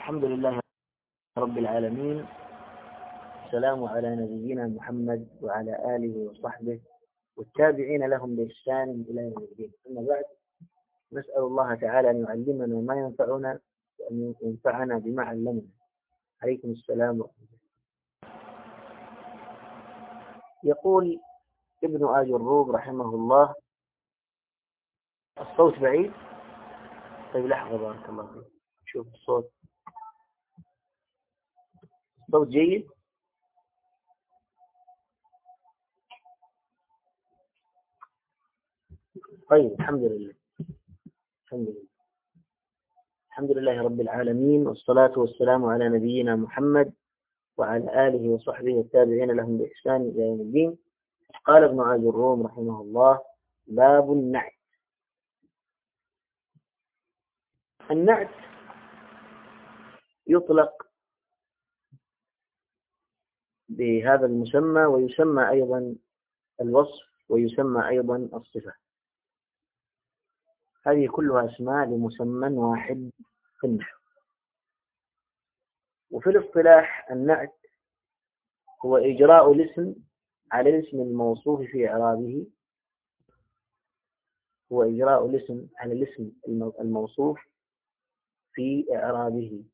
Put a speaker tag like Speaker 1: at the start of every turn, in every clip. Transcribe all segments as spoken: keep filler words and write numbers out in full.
Speaker 1: الحمد لله رب العالمين. السلام على نبينا محمد وعلى آله وصحبه والتابعين لهم بإحسان إلى يوم الدين. أما بعد، نسأل الله تعالى أن يعلمنا ما ينفعنا وأن ينفعنا بما علمنا. عليكم السلام ورحمة الله. يقول ابن آج الروم رحمه الله: الصوت بعيد؟ طيب لحظة، بارك الله فيك. شوف الصوت، الصوت جيد؟ طيب الحمد لله الحمد لله الحمد لله رب العالمين، والصلاة والسلام على نبينا محمد وعلى آله وصحبه والتابعين لهم بإحسان إلى يوم الدين. قال ابن آج الروم رحمه الله: باب النعت. النعت يطلق بهذا المسمى، ويسمى أيضا الوصف، ويسمى أيضا الصفة. هذه كلها اسماء لمسمى واحد في النحو. وفي الاصطلاح النعت هو إجراء الاسم على الاسم الموصوف في إعرابه هو إجراء الاسم على الاسم الموصوف في إعرابه.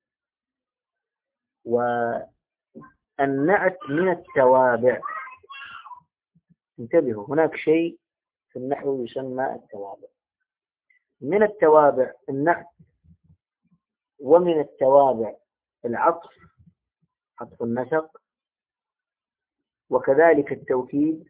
Speaker 1: والنعت من التوابع. انتبهوا، هناك شيء في النحو يسمى التوابع. من التوابع النعت، ومن التوابع العطف، عطف النسق، وكذلك التوكيد،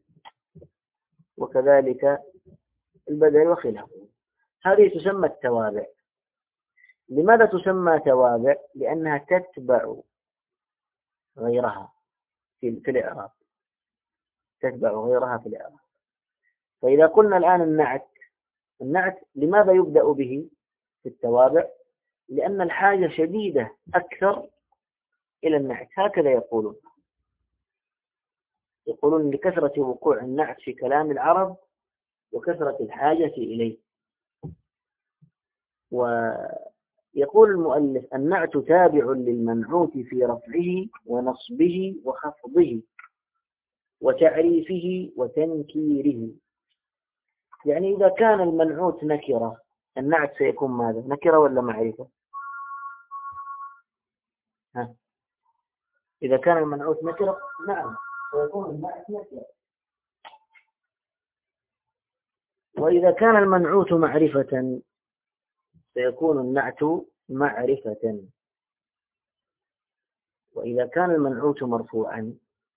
Speaker 1: وكذلك البدل وخلافه. هذه تسمى التوابع. لماذا تسمى توابع؟ لأنها تتبع غيرها في, في الإعراب تتبع غيرها في الإعراب. فإذا قلنا الآن النعت النعت لماذا يبدأ به في التوابع؟ لأن الحاجة شديدة أكثر إلى النعت. هكذا يقولون يقولون لكثرة وقوع النعت في كلام العرب وكثرة الحاجة إليه. ويقول المؤلف: النعت تابع للمنعوت في رفعه ونصبه وخفضه وتعريفه وتنكيره. يعني إذا كان المنعوت نكرة، النعت سيكون ماذا؟ نكرة ولا معرفة؟ ها؟ إذا كان المنعوت نكرة، نعم، سيكون النعت نكرة. وإذا كان المنعوت معرفة، سيكون النعت معرفة. وإذا كان المنعوت مرفوعا،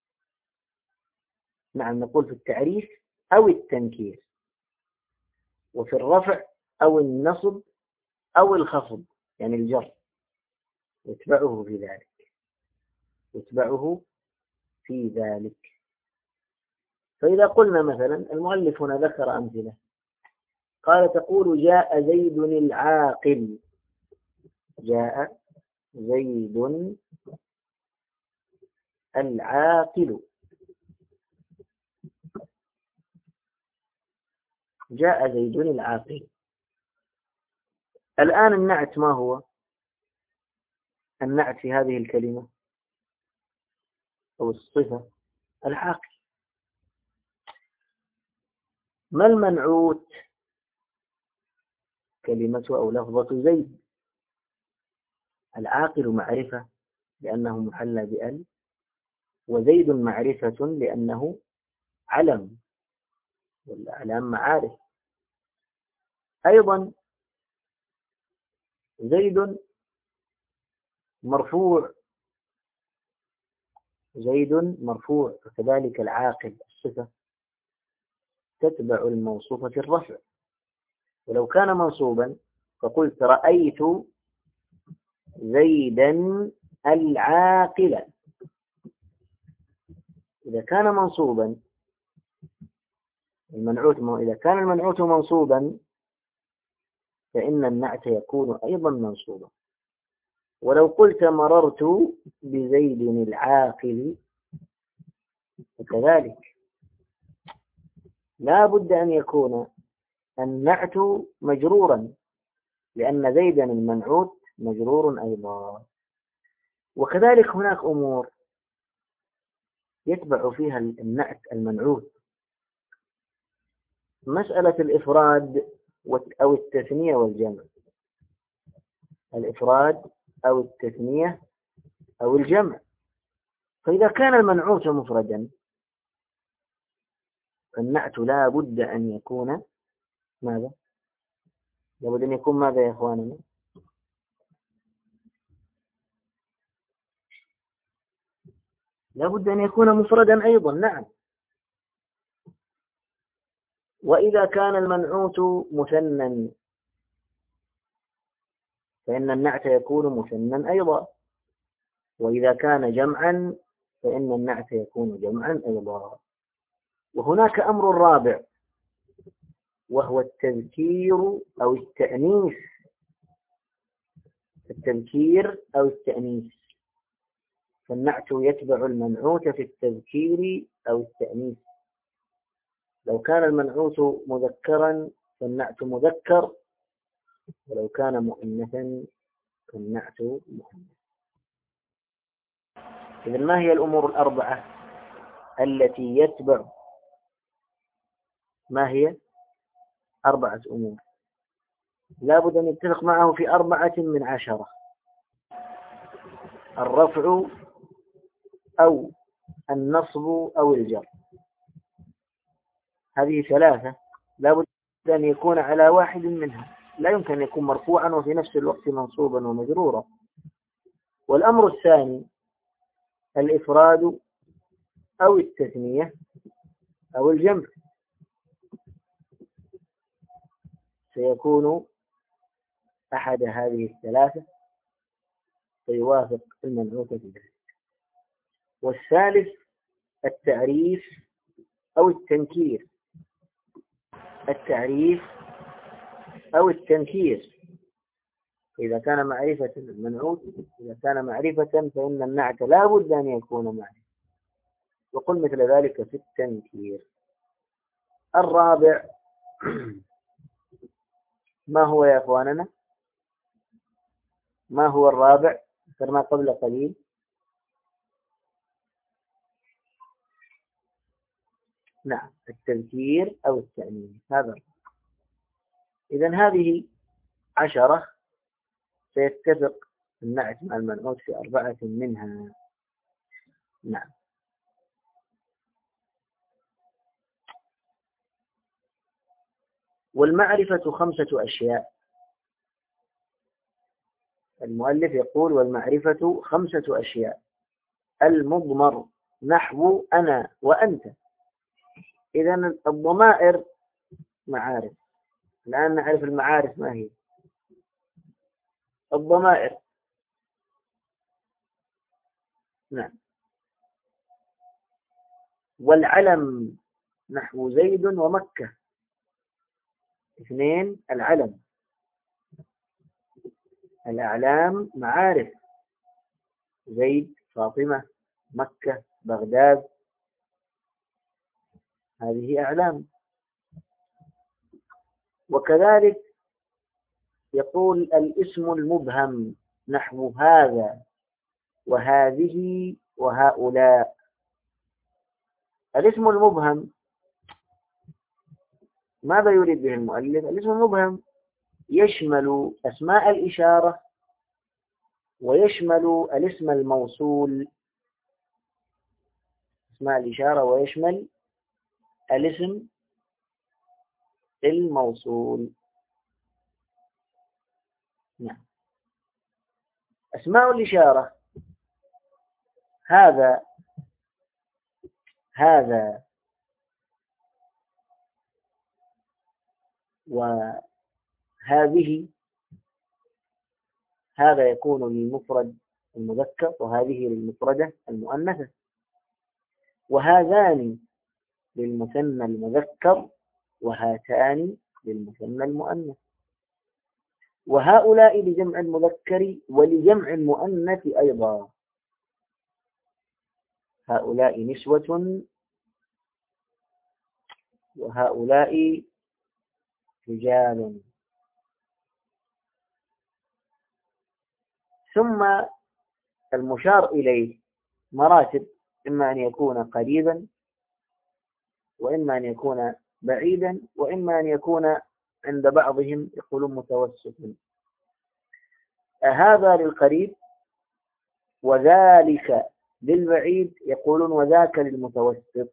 Speaker 1: نعم، نقول في التعريف أو التنكير، وفي الرفع أو النصب أو الخفض، يعني الجر، يتبعه في ذلك يتبعه في ذلك. فإذا قلنا مثلا، المؤلف هنا ذكر أمثلة، قال: تقول: جاء زيد العاقل. جاء زيد العاقل. جاء زيد العاقل. الآن النعت ما هو؟ النعت في هذه الكلمة أو الصفة العاقل. ما المنعوت؟ كلمة أو لفظة زيد. العاقل معرفة لأنه محلى بأل، وزيد معرفة لأنه علم، والأعلام معارف. أيضا زيد مرفوع زيد مرفوع وكذلك العاقل الصفة تتبع الموصوف في الرفع. ولو كان منصوبا فقلت: رأيت زيدا العاقل. إذا كان منصوبا المنعوت إذا كان المنعوت منصوبا فإن النعت يكون أيضا منصوبا. ولو قلت: مررت بزيد العاقل، وكذلك لا بد أن يكون النعت مجرورا، لأن زيدا المنعوت مجرور أيضا. وكذلك هناك أمور يتبع فيها النعت المنعوت. مسألة الإفراد أو التثنية والجمع، الإفراد أو التثنية أو الجمع. فإذا كان المنعوت مفردا فالنعت لا بد أن يكون ماذا؟ لا بد أن يكون ماذا يا إخواننا؟ لا بد أن يكون مفردا أيضا. نعم. وإذا كان المنعوت مثنى فإن النعت يكون مثنى أيضا، وإذا كان جمعا فإن النعت يكون جمعا أيضا. وهناك أمر رابع وهو التذكير أو التأنيث. التذكير أو التأنيث، فالنعت يتبع المنعوت في التذكير أو التأنيث. لو كان المنعوت مذكرا فالنعت مذكر، ولو كان مؤنثا فالنعت مؤنث. إذن ما هي الأمور الأربعة التي يتبع؟ ما هي؟ أربعة أمور لا بد أن يتفق معه في أربعة من عشرة: الرفع أو النصب أو الجر. هذه ثلاثة لا بد أن يكون على واحد منها، لا يمكن أن يكون مرفوعا وفي نفس الوقت منصوبا ومجرورا. والأمر الثاني الإفراد أو التثنية أو الجمع، سيكون أحد هذه الثلاثة فيوافق المنعوت في ذلك. والثالث التعريف أو التنكير. التعريف أو التنكير إذا كان معرفة المنعوت، إذا كان معرفة فإن النعت لا بد أن يكون معرفة، وقل مثل ذلك في التنكير. الرابع ما هو يا أخواننا؟ ما هو الرابع؟ ذكرنا قبل قليل. نعم، التذكير أو التأنيث. هذا إذن هذه عشرة سيتفق النعت مع المنعوت في أربعة منها. نعم. والمعرفة خمسة أشياء. المؤلف يقول والمعرفة خمسة أشياء: المضمر نحو أنا وأنت. إذن الضمائر معارف. الآن نعرف المعارف ما هي. الضمائر، نعم. والعلم نحو زيد ومكة. اثنين العلم. الأعلام معارف: زيد، فاطمة، مكة، بغداد، هذه أعلام. وكذلك يقول الاسم المبهم نحو هذا وهذه وهؤلاء. الاسم المبهم ماذا يريد به المؤلف؟ الاسم المبهم يشمل أسماء الإشارة ويشمل الاسم الموصول، اسماء الإشارة ويشمل الاسم الموصول. نعم. أسماء الإشارة هذا هذا وهذه، هذا يكون للمفرد المذكر وهذه للمفردة المؤنثة، وهذان للمثنى المذكر وهاتان للمثنى المؤنث، وهؤلاء لجمع المذكر ولجمع المؤنث أيضا. هؤلاء نسوة وهؤلاء رجال. ثم المشار إليه مراتب، إما أن يكون قريبا، وإما أن يكون بعيدا، وإما أن يكون عند بعضهم يقولون متوسطا. هذا للقريب وذلك للبعيد، يقولون وذاك للمتوسط.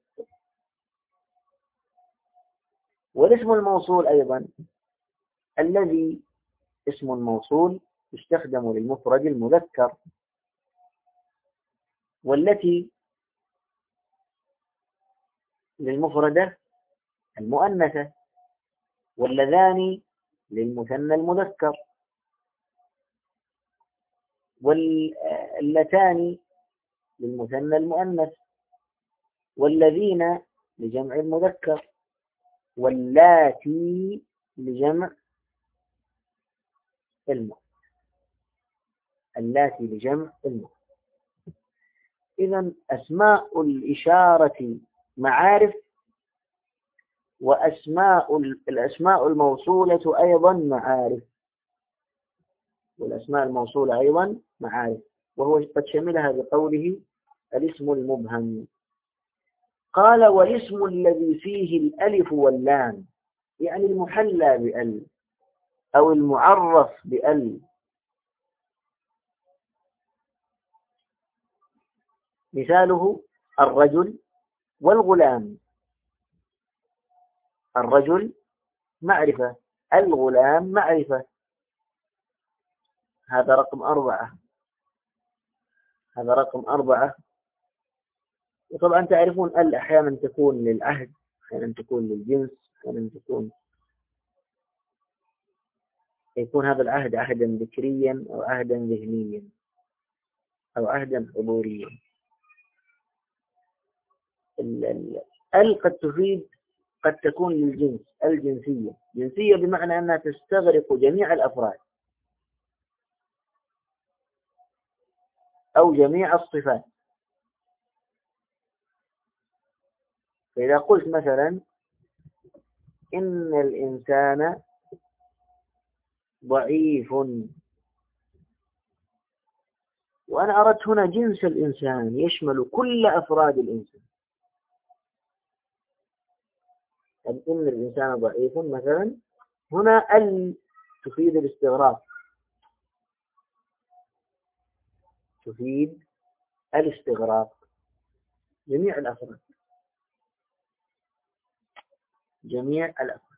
Speaker 1: والاسم الموصول أيضا الذي اسم الموصول يستخدم للمفرد المذكر، والتي للمفردة المؤنثة، واللذان للمثنى المذكر، واللتان للمثنى المؤنث، والذين لجمع المذكر، واللاتي لجمع المؤنث. اللاتي لجمع المؤنث. إذن أسماء الإشارة معارف، وأسماء الأسماء الموصولة أيضا معارف، والأسماء الموصولة أيضا معارف، وهو قد شملها بقوله الاسم المبهم. قال والاسم الذي فيه الألف واللام، يعني المحلى بأل أو المعرف بأل. مثاله الرجل والغلام. الرجل معرفة، الغلام معرفة. هذا رقم أربعة. هذا رقم أربعة. وطبعا تعرفون ال أحيانا تكون للعهد، أحيانا تكون للجنس، أحيانا تكون يكون هذا العهد عهدا ذكريا أو عهدا ذهنيا أو عهدا حضوريا. ال قد تفيد قد تكون للجنس، الجنسية. جنسية بمعنى أنها تستغرق جميع الأفراد أو جميع الصفات. فإذا قلت مثلا إن الإنسان ضعيف، وأنا أردت هنا جنس الإنسان يشمل كل أفراد الإنسان. إن الإنسان ضعيف مثلا، هنا ال تفيد الاستغراق، تفيد الاستغراق جميع الأفراد، جميع الأفراد.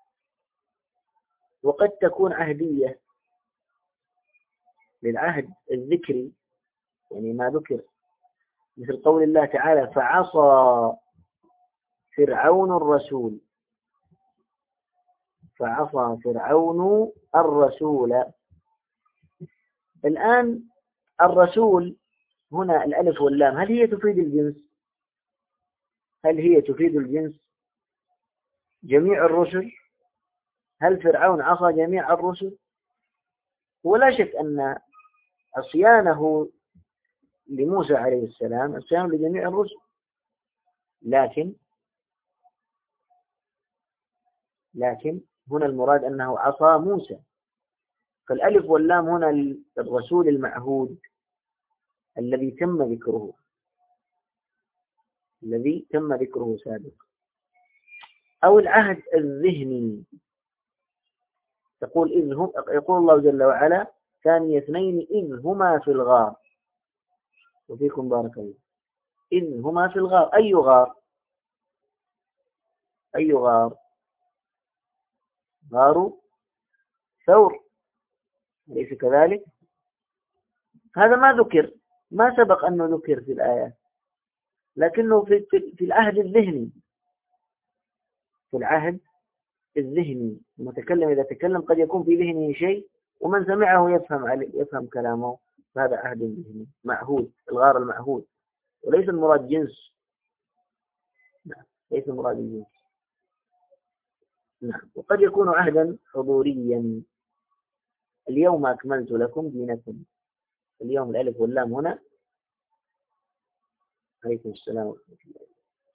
Speaker 1: وقد تكون عهدية للعهد الذكري، يعني ما ذكر، مثل قول الله تعالى فعصى فرعون الرسول. فعصى فرعون الرسول. الآن الرسول هنا الألف واللام، هل هي تفيد الجنس؟ هل هي تفيد الجنس جميع الرسل؟ هل فرعون عصى جميع الرسل؟ ولا شك أن عصيانه لموسى عليه السلام عصيان لجميع الرسل، لكن لكن هنا المراد أنه عصى موسى. فالألف واللام هنا الرسول المعهود الذي تم ذكره، الذي تم ذكره سابقا. أو العهد الذهني، تقول إذ هم يقول الله جل وعلا ثاني اثنين إذ هما في الغار. وفيكم بارك الله. إذ هما في الغار، أي غار؟ أي غار؟ غار ثور، أليس كذلك؟ هذا ما ذكر، ما سبق أنه ذكر في الآيات، لكنه في, في العهد الذهني. في العهد الذهني المتكلم إذا تكلم قد يكون في ذهنه شيء ومن سمعه يفهم عليه، يفهم كلامه. هذا عهد ذهني معهود، الغار المعهود، وليس المراد جنس. نعم، ليس المراد الجنس. نعم. وقد يكون عهدا حضوريا. اليوم أكملت لكم دينكم. اليوم الألف واللام هنا عليكم السلام ورحمة الله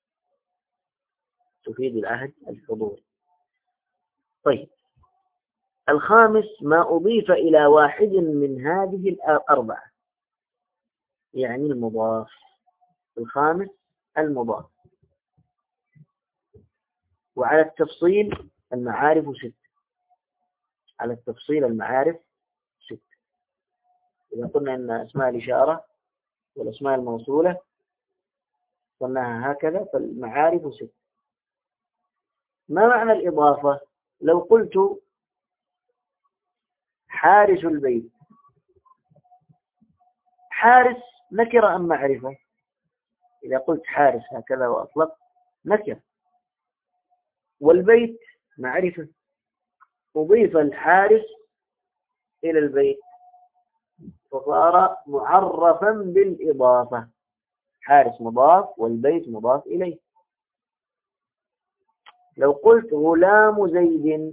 Speaker 1: تفيد العهد الحضوري. طيب، الخامس ما أضيف إلى واحد من هذه الأربعة. يعني المضاف. الخامس المضاف. وعلى التفصيل المعارف ست. على التفصيل المعارف ست. إذا قلنا أن أسماء الإشارة والأسماء الموصولة قلناها هكذا، فالمعارف ست. ما معنى الإضافة؟ لو قلت حارس البيت، حارس نكرة أم معرفة؟ إذا قلت حارس هكذا وأطلق نكرة، والبيت معرفة، أضيف الحارس إلى البيت فصار معرفا بالإضافة. حارس مضاف والبيت مضاف إليه. لو قلت غلام زيد،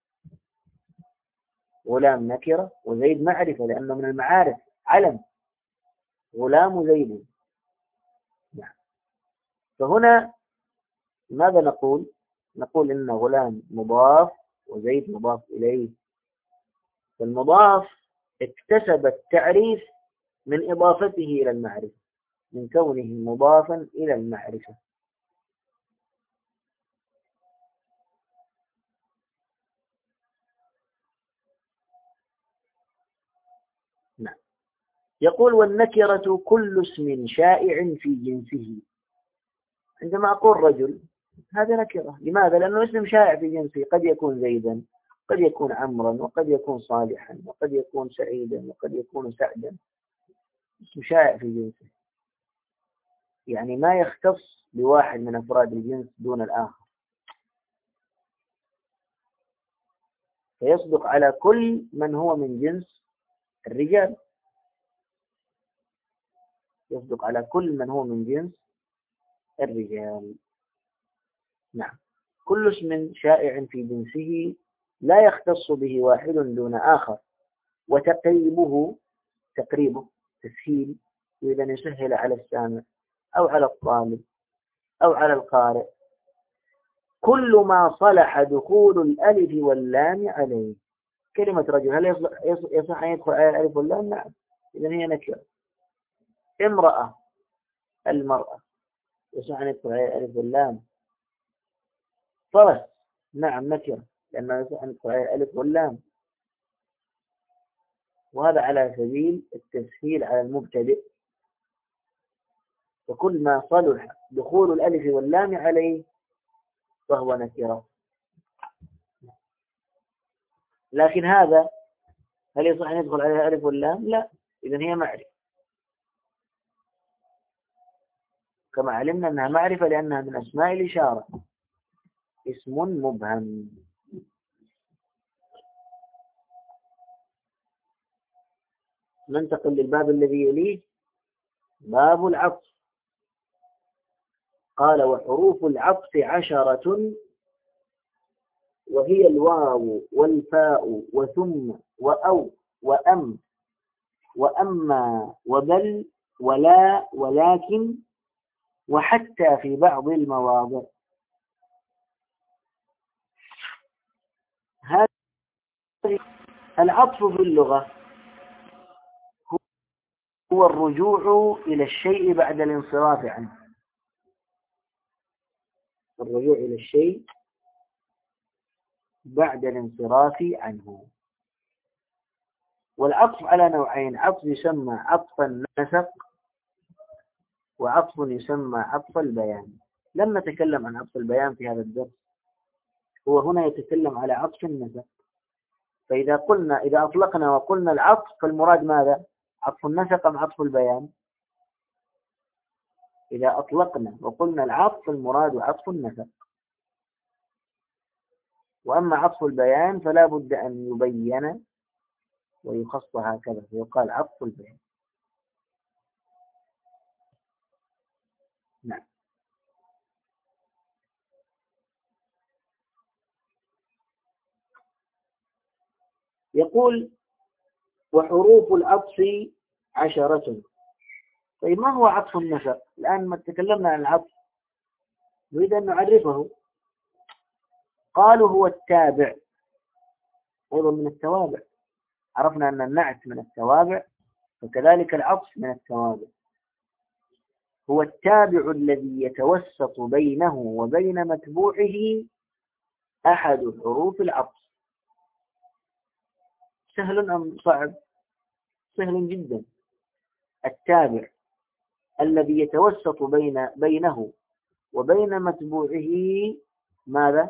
Speaker 1: غلام نكرة وزيد معرفة لأنه من المعارف، علم، غلام زيد. نعم. فهنا ماذا نقول؟ نقول إن غلام مضاف وزيد مضاف إليه. فالمضاف اكتسب التعريف من إضافته إلى المعرفة، من كونه مضافا إلى المعرفة. نعم. يقول والنكرة كل اسم شائع في جنسه. عندما أقول رجل هذا نكرة. لماذا؟ لأنه اسم شائع في جنسه، قد يكون زيدا، قد يكون عمرا، وقد يكون صالحا، وقد يكون سعيدا، وقد يكون سعدا. اسم شائع في جنسه، يعني ما يختص بواحد من أفراد الجنس دون الآخر، فيصدق على كل من هو من جنس الرجال، يصدق على كل من هو من جنس الرجال. نعم. كل اسم شائع في جنسه لا يختص به واحد دون آخر. وتقريبه، تقريبه تسهيل، إذا يسهل على السامع أو على الطالب أو على القارئ، كل ما صلح دخول الألف واللام عليه. كلمة رجل هل يصلح, يصلح أن يدخل على الألف واللام؟ نعم، إذا هي نكرة. امرأة، المرأة يصلح أن يدخل على الألف واللام. فرس، نعم نكرة، لأنه يصلح أن يدخل على الألف واللام. وهذا على سبيل التسهيل على المبتدئ. وكل ما صلح دخول الألف واللام عليه فهو نكرة. لكن هذا هل يصح أن يدخل عليها الألف واللام؟ لا، إذن هي معرفة، كما علمنا أنها معرفة لأنها من أسماء الإشارة، اسم مبهم. ننتقل للباب الذي يليه، باب العطف. قال وحروف العطف عشرة، وهي الواو والفاء وثم وأو وأم وأما وبل ولا ولكن وحتى في بعض المواضع. هذا العطف في اللغة هو الرجوع إلى الشيء بعد الانصراف عنه. الرجوع إلى الشيء بعد الانصراف عنه. والعطف على نوعين: عطف يسمى عطف النسق، وعطف يسمى عطف البيان. لم نتكلم عن عطف البيان في هذا الدرس، هو هنا يتكلم على عطف النسق. فإذا قلنا إذا أطلقنا وقلنا العطف فالمراد ماذا؟ عطف النسق أم عطف البيان؟ إذا أطلقنا وقلنا العطف فالمراد عطف النسق. وأما عطف البيان فلا بد أن يبين ويخص هكذا، فيقال عطف البيان. نعم. يقول وحروف العطف عشرة. طيب ما هو عطف النسق؟ الآن ما تكلمنا عن العطف نريد أن نعرفه. قالوا هو التابع، أيضا من التوابع. عرفنا أن النعت من التوابع، وكذلك العطف من التوابع. هو التابع الذي يتوسط بينه وبين متبوعه أحد حروف العطف. سهل أم صعب؟ سهل جدا. التابع الذي يتوسط بين بينه وبين متبوعه ماذا؟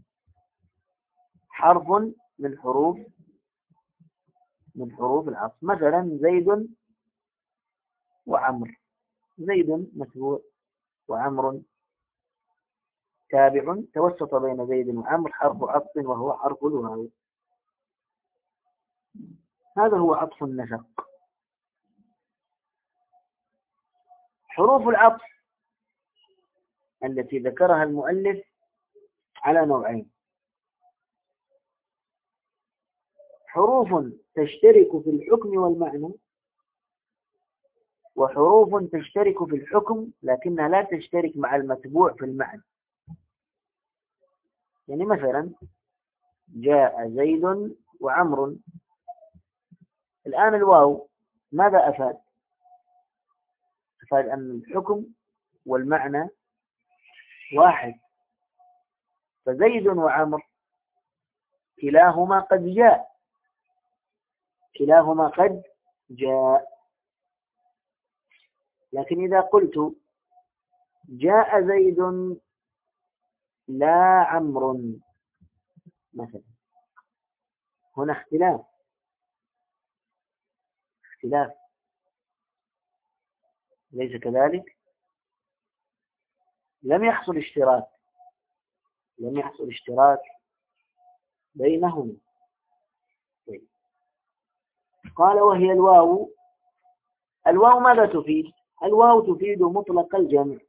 Speaker 1: حرف من حروف من حروف العطف. مثلا زيد وعمر، زيد متبوع وعمر تابع، توسط بين زيد وعمر حرف عطف وهو حرف الواو. هذا هو عطف النسق. حروف العطف التي ذكرها المؤلف على نوعين: حروف تشترك في الحكم والمعنى، وحروف تشترك في الحكم لكنها لا تشترك مع المتبوع في المعنى. يعني مثلا جاء زيد وعمر، الآن الواو ماذا أفاد؟ أفاد أن الحكم والمعنى واحد، فزيد وعمر كلاهما قد جاء، كلاهما قد جاء. لكن إذا قلت جاء زيد لا عمر مثلا، هنا اختلاف اختلاف ليس كذلك؟ لم يحصل اشتراك لم يحصل اشتراك بينهما. قال وهي الواو. الواو ماذا تفيد؟ الواو تفيد مطلق الجمع.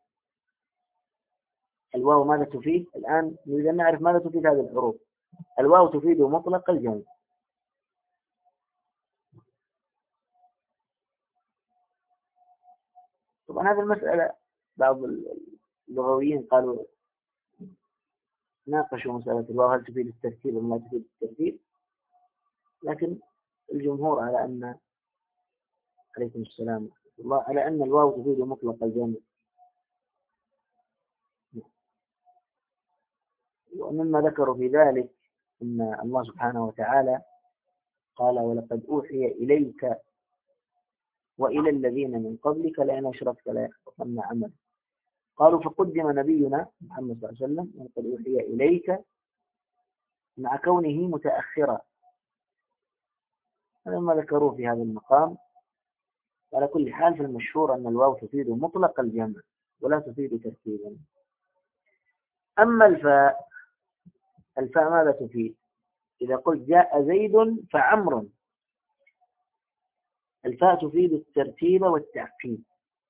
Speaker 1: الواو ماذا تفيد؟ الآن نريد أن نعرف ماذا تفيد هذه الحروف. الواو تفيد مطلق الجمع. طبعا هذه المسألة بعض اللغويين قالوا ناقشوا مسألة الواو هل تفيد الترتيب أم لا تفيد الترتيب، لكن الجمهور على أن عليكم السلام ورحمة الله على أن الواو تفيد مطلق الجمع. ومما ذكروا في ذلك أن الله سبحانه وتعالى قال ولقد أوحي إليك وإلى الذين من قبلك لئن أشركت ليحبطن عملك. قالوا فقدم نبينا محمد صلى الله عليه وسلم ولقد أوحي إليك مع كونه متأخرا. هذا ما ذكروه في هذا المقام. على كل حال في المشهور أن الواو تفيد مطلق الجمع ولا تفيد ترتيبا. أما الفاء، الفاء ماذا تفيد؟ إذا قلت جاء زيد فعمر، الفاء تفيد الترتيب والتعقيب.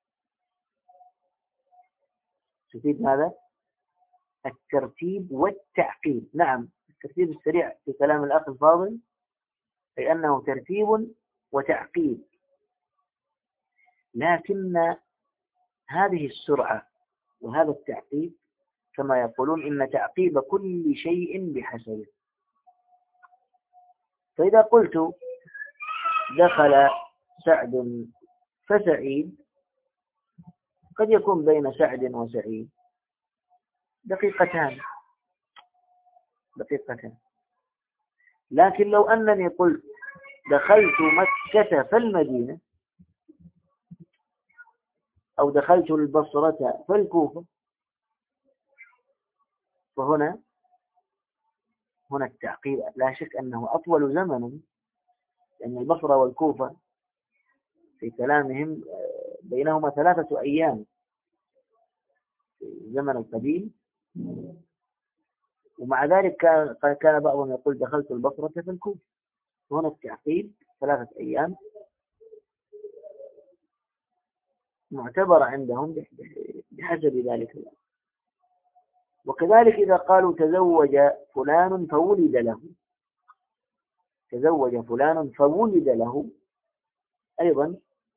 Speaker 1: تفيد ماذا؟ الترتيب والتعقيب. نعم، الترتيب السريع في كلام الأخ الفاضل أي أنه ترتيب وتعقيب، لكن هذه السرعة وهذا التعقيب كما يقولون إن تعقيب كل شيء بحسبه. فإذا قلت دخل سعد فسعيد، قد يكون بين سعد وسعيد دقيقتان دقيقتان لكن لو أنني قلت دخلت مكة فالمدينة أو دخلت البصرة فالكوفة، فهنا هنا التعقيب لا شك أنه أطول زمنا، لأن البصرة والكوفة في كلامهم بينهما ثلاثة أيام في الزمن القديم، ومع ذلك كان بعضهم يقول دخلت البصرة فالكوفة. هنا التعقيب ثلاثة أيام معتبر عندهم بحسب ذلك. وكذلك إذا قالوا تزوج فلان فولد له، تزوج فلان فولد له أيضا،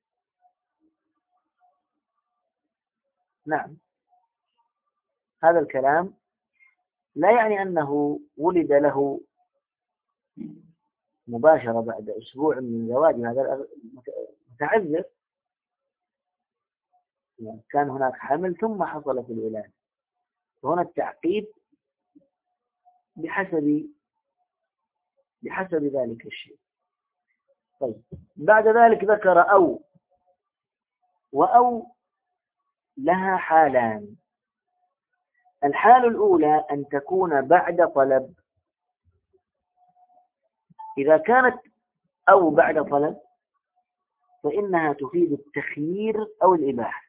Speaker 1: نعم، هذا الكلام لا يعني أنه ولد له مباشرة بعد أسبوع من زواج هذا متعذر، يعني كان هناك حمل ثم حصلت الولادة، وهنا التعقيب بحسب بحسب ذلك الشيء. طيب بعد ذلك ذكر أو، وأو لها حالان. الحال الأولى أن تكون بعد طلب. إذا كانت أو بعد طلب فإنها تفيد التخيير أو الإباحة.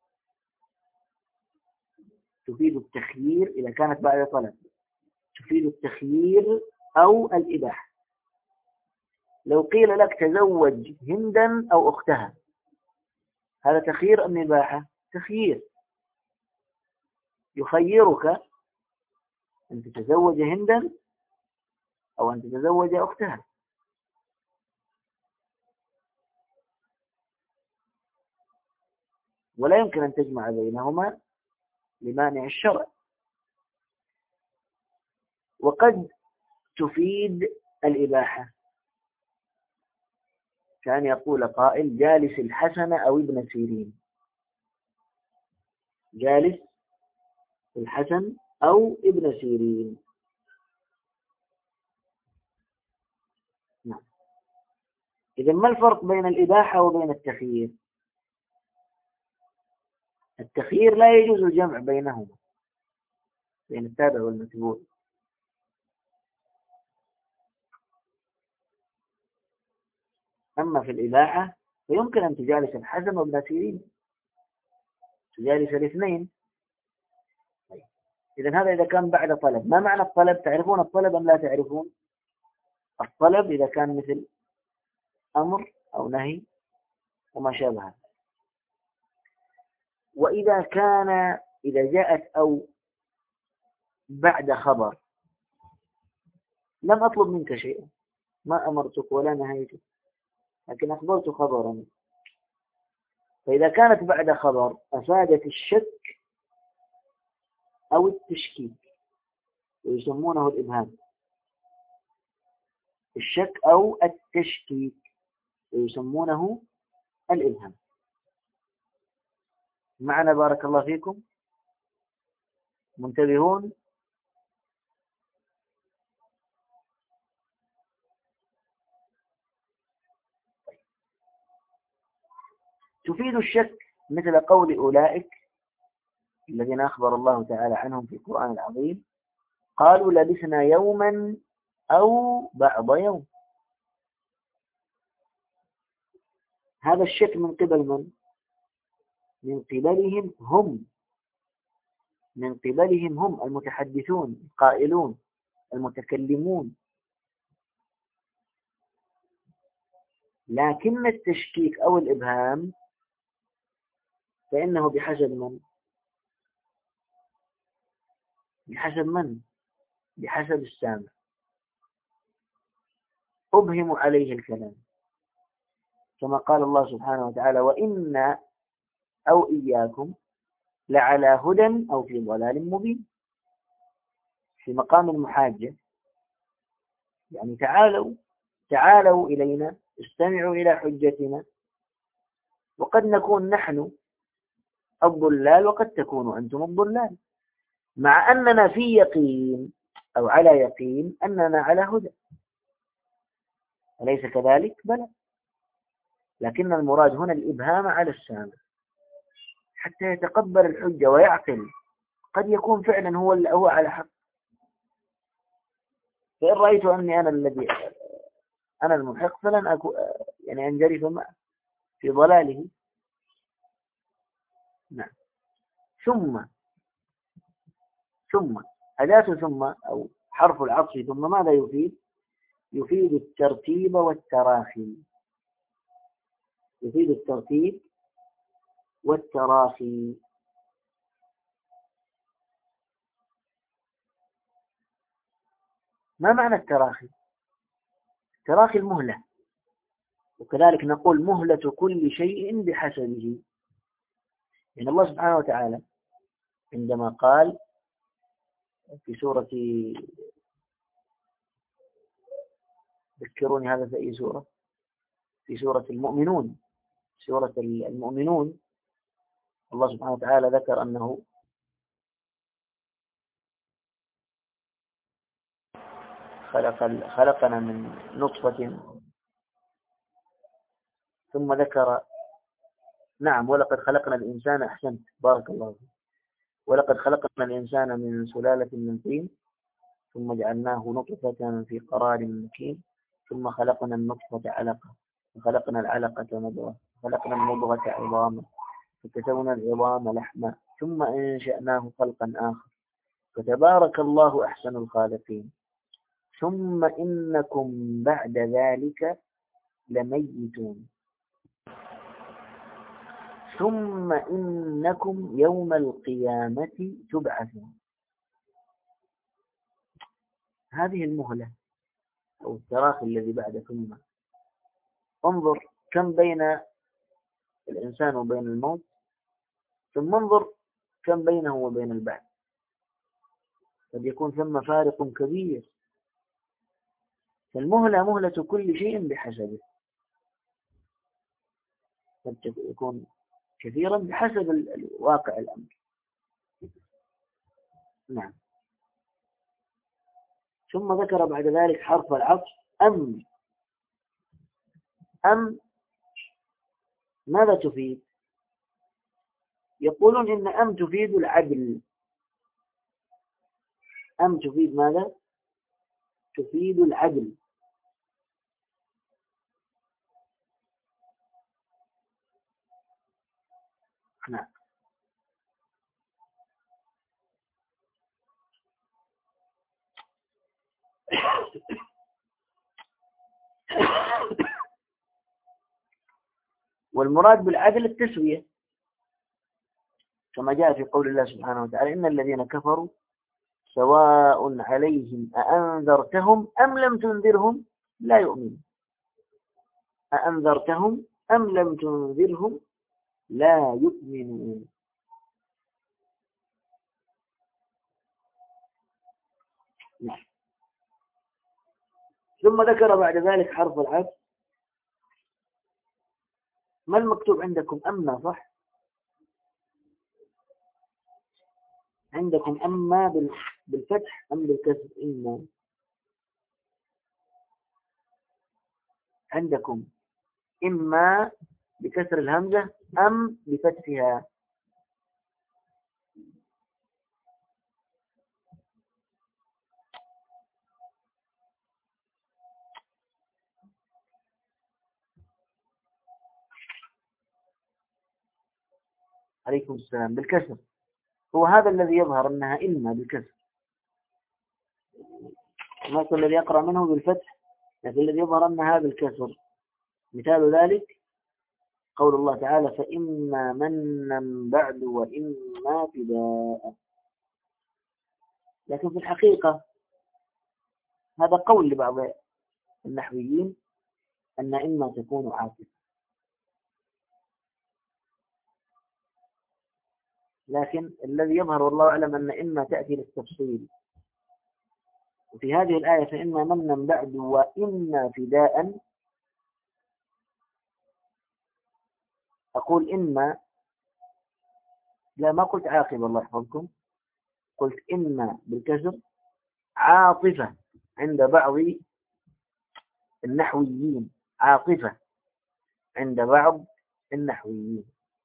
Speaker 1: تفيد التخيير إذا كانت بعد طلب، تفيد التخيير أو الإباحة. لو قيل لك تزوج هندا أو أختها، هذا تخيير أم إباحة؟ تخيير. يخيرك أن تتزوج هندا أو أن تتزوج أختها. ولا يمكن أن تجمع بينهما لمانع الشرع. وقد تفيد الإباحة، كان يقول قائل جالس الحسن أو ابن سيرين. جالس الحسن أو ابن سيرين. نعم. إذا ما الفرق بين الإباحة وبين التخيير؟ التخيير لا يجوز الجمع بينهما، بين التابع والمتبوع. أما في الإباحة فيمكن أن تجالس الحسن وابن سيرين، تجالس الاثنين. إذن هذا إذا كان بعد طلب. ما معنى الطلب؟ تعرفون الطلب أم لا تعرفون؟ الطلب إذا كان مثل أمر أو نهي وما شابه. وإذا كان إذا جاءت أو بعد خبر، لم أطلب منك شيئا، ما أمرتك ولا نهيتك، لكن أخبرت خبرا. فإذا كانت بعد خبر أفادت الشك أو التشكيك، ويسمونه الإبهام. الشك أو التشكيك ويسمونه الإبهام. معنا بارك الله فيكم؟ منتبهون؟ تفيد الشك مثل قول أولئك الذين أخبر الله تعالى عنهم في القرآن العظيم، قالوا لبثنا يوما أو بعض يوم. هذا الشك من قبل من؟ من قبلهم هم، من قبلهم هم المتحدثون القائلون المتكلمون. لكن التشكيك أو الإبهام فإنه بحسب من؟ بحسب من؟ بحسب السامع. أبهم عليه الكلام، كما قال الله سبحانه وتعالى وإنا أو إياكم لعلى هدى أو في ضلال مبين. في مقام المحاجة، يعني تعالوا تعالوا إلينا، استمعوا إلى حجتنا. وقد نكون نحن الضلال وقد تكونوا أنتم الضلال، مع أننا في يقين أو على يقين أننا على هدى. أليس كذلك؟ بلى. لكن المراد هنا الإبهام على السامع حتى يتقبل الحجة ويعقل. قد يكون فعلا هو هو على حق، فإن رأيت أني أنا الذي أنا المحق فلن أكون يعني أنجرف معه في ضلاله. نعم. ثم ثم أداة ثم أو حرف العطف ثم ماذا يفيد؟ يفيد الترتيب والتراخي. يفيد الترتيب والتراخي. ما معنى التراخي؟ التراخي المهلة، وكذلك نقول مهلة كل شيء بحسبه. إن الله سبحانه وتعالى عندما قال في سورة، ذكروني هذا في أي سورة؟ في سورة المؤمنون. سورة المؤمنون الله سبحانه وتعالى ذكر أنه خلق خلقنا من نطفة، ثم ذكر نعم ولقد خلقنا الإنسان، أحسنت بارك الله فيك، ولقد خلقنا الإنسان من سلالة من طين ثم جعلناه نطفة في قرار مكين ثم خلقنا النطفة علقة وخلقنا العلقة مضغة وخلقنا المضغة عظاما فكسونا العظام لحما ثم أنشأناه خلقا آخر فتبارك الله أحسن الخالقين ثم إنكم بعد ذلك لميتون ثم إنكم يوم القيامة تبعثون. هذه المهلة أو التراخي الذي بعد ثم، انظر كم بين الإنسان وبين الموت، ثم انظر كم بينه وبين البعث، قد يكون ثم فارق كبير. فالمهلة مهلة كل شيء بحسبه، قد يكون كثيرا بحسب واقع الأمر. نعم. ثم ذكر بعد ذلك حرف العطف أم. أم ماذا تفيد؟ يقولون إن أم تفيد العدل. أم تفيد ماذا؟ تفيد العدل. نعم. والمراد بالعدل التسوية، كما جاء في قول الله سبحانه وتعالى إن الذين كفروا سواء عليهم أأنذرتهم أم لم تنذرهم لا يؤمنون. أأنذرتهم أم لم تنذرهم لا يؤمنون. ثم ذكر بعد ذلك حرف العطف. ما المكتوب عندكم؟ أما صح؟ عندكم أما بالفتح أم بالكسر؟ إما عندكم إما بكسر الهمزة أم بفتحها؟ عليكم السلام. بالكسر. هو هذا الذي يظهر أنها إما بالكسر، ما الذي يقرأ منه بالفتح، لكن الذي يظهر أنها بالكسر. مثال ذلك قول الله تعالى فإما منا بعد وإما فداء. لكن في الحقيقة هذا قول لبعض النحويين أن إما تكون عاطفة، لكن الذي يظهر والله أعلم أن إما تأتي للتفصيل. وفي هذه الآية فإما منا بعد وإما فداء، أقول إما، لا ما قلت عاقبة الله يحفظكم، قلت إما بالكسر عاطفة عند بعض النحويين، عاطفة عند بعض النحويين.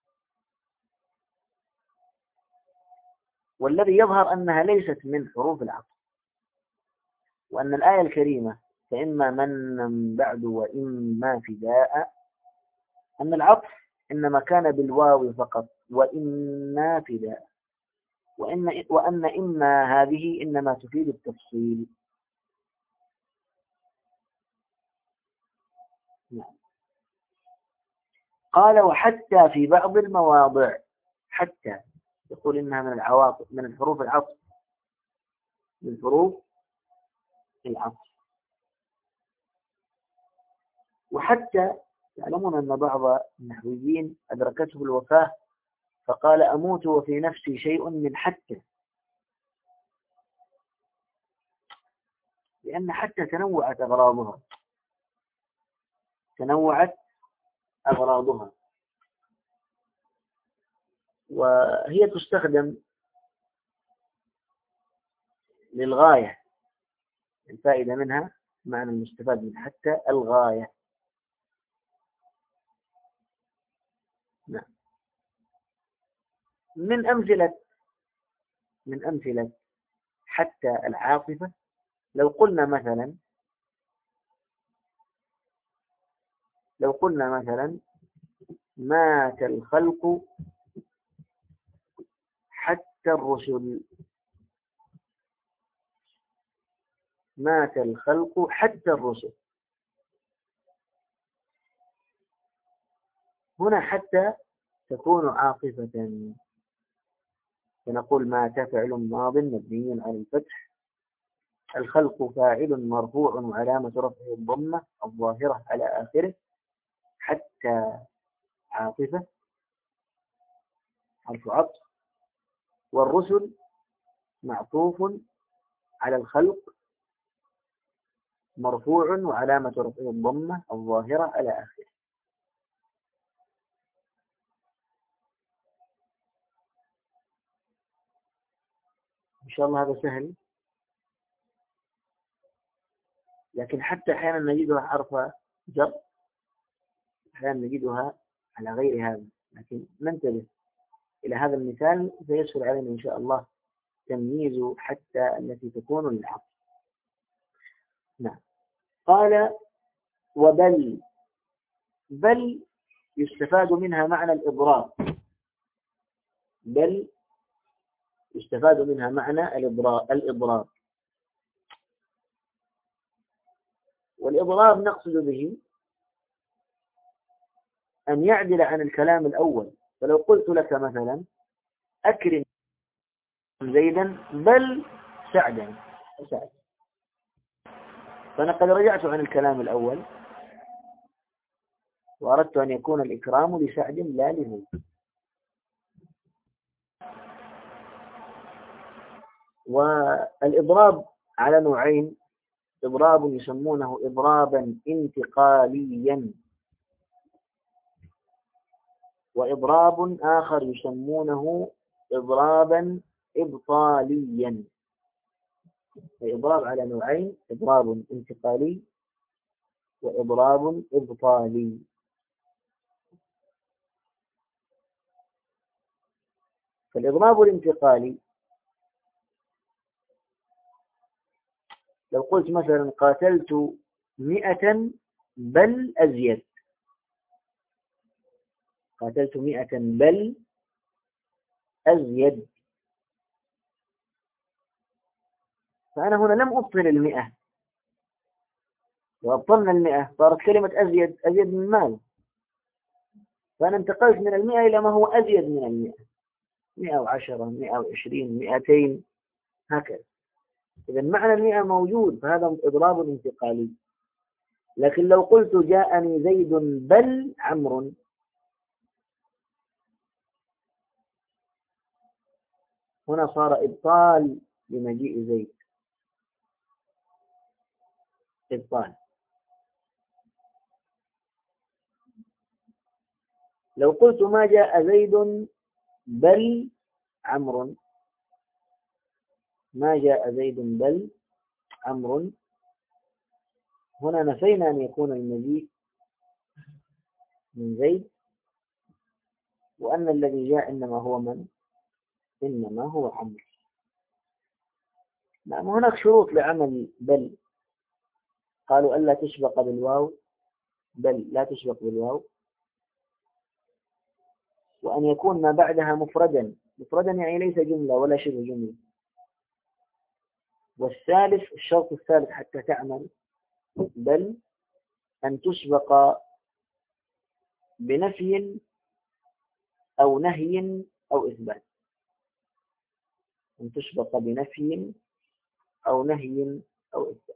Speaker 1: والذي يظهر أنها ليست من حروف العطف، وأن الآية الكريمة فإما من بعد وإما فداء، أن العطف إنما كان بالواو فقط، وإما فداء، وإن, وأن إما هذه إنما تفيد التفصيل. نعم. قال وحتى في بعض المواضع، حتى يقول إنها من العواطف، من الحروف العطف، من حروف العطف. وحتى تعلمون أن بعض النحويين أدركته الوفاة فقال أموت وفي نفسي شيء من حتى، لأن حتى تنوعت أغراضها، تنوعت أغراضها. وهي تستخدم للغاية، الفائدة منها معنى المستفاد من حتى الغاية. نعم. من أمثلة من أمثلة حتى العاطفة، لو قلنا مثلا لو قلنا مثلا مات الخلق حتى الرسل، مات الخلق حتى الرسل. هنا حتى تكون عاطفة، فنقول مات فعل ماض مبني على الفتح، الخلق فاعل مرفوع وعلامة رفعه الضمة الظاهرة على آخره، حتى عاطفة حرف عطف، والرسل معطوف على الخلق مرفوع وعلامة رفعه الضمة الظاهرة على آخره. إن شاء الله هذا سهل، لكن حتى أحيانا نجدها حرف جر، أحيانا نجدها على غير هذا، لكن ننتبه إلى هذا المثال سيسهل علينا إن شاء الله تمييز حتى التي تكون للعطف. نعم. قال وبل، بل يستفاد منها معنى الإضراب، بل يستفاد منها معنى الإضراب. والإضراب نقصد به أن يعدل عن الكلام الأول. فلو قلت لك مثلا أكرم زيدا بل سعدا، سعد، فأنا قد رجعت عن الكلام الأول وأردت أن يكون الإكرام لسعد لا لزيد. والإضراب على نوعين، إضراب يسمونه إضرابا انتقاليا، وإضراب آخر يسمونه إضرابا إبطاليا. الإضراب على نوعين، إضراب انتقالي وإضراب إبطالي. فالإضراب الانتقالي لو قلت مثلا قاتلت مئة بل أزيد، قاتلت مئة بل أزيد، فأنا هنا لم أبطل المئة، وأبطلنا المئة صارت كلمة أزيد أزيد من مال، فأنا انتقلت من المئة إلى ما هو أزيد من المئة، مئة وعشرة، مئة وعشرين، مئتين، هكذا. إذا معنى المئة موجود، فهذا إضراب انتقالي. لكن لو قلت جاءني زيد بل عمرو، هنا صار إبطال لمجيء زيد، إبطال. لو قلت ما جاء زيد بل عمرو، ما جاء زيد بل عمرو، هنا نفينا أن يكون المجيء من زيد، وأن الذي جاء إنما هو من؟ إنما هو عمرو. نعم. هناك شروط لعمل بل، قالوا ألا تسبق بالواو، بل لا تسبق بالواو، وأن يكون ما بعدها مفردا، مفردا يعني ليس جملة ولا شبه جملة. والثالث، الشرط الثالث حتى تعمل بل، أن تسبق بنفي أو نهي أو إثبات، أن تسبق بنفي أو نهي أو إثبات.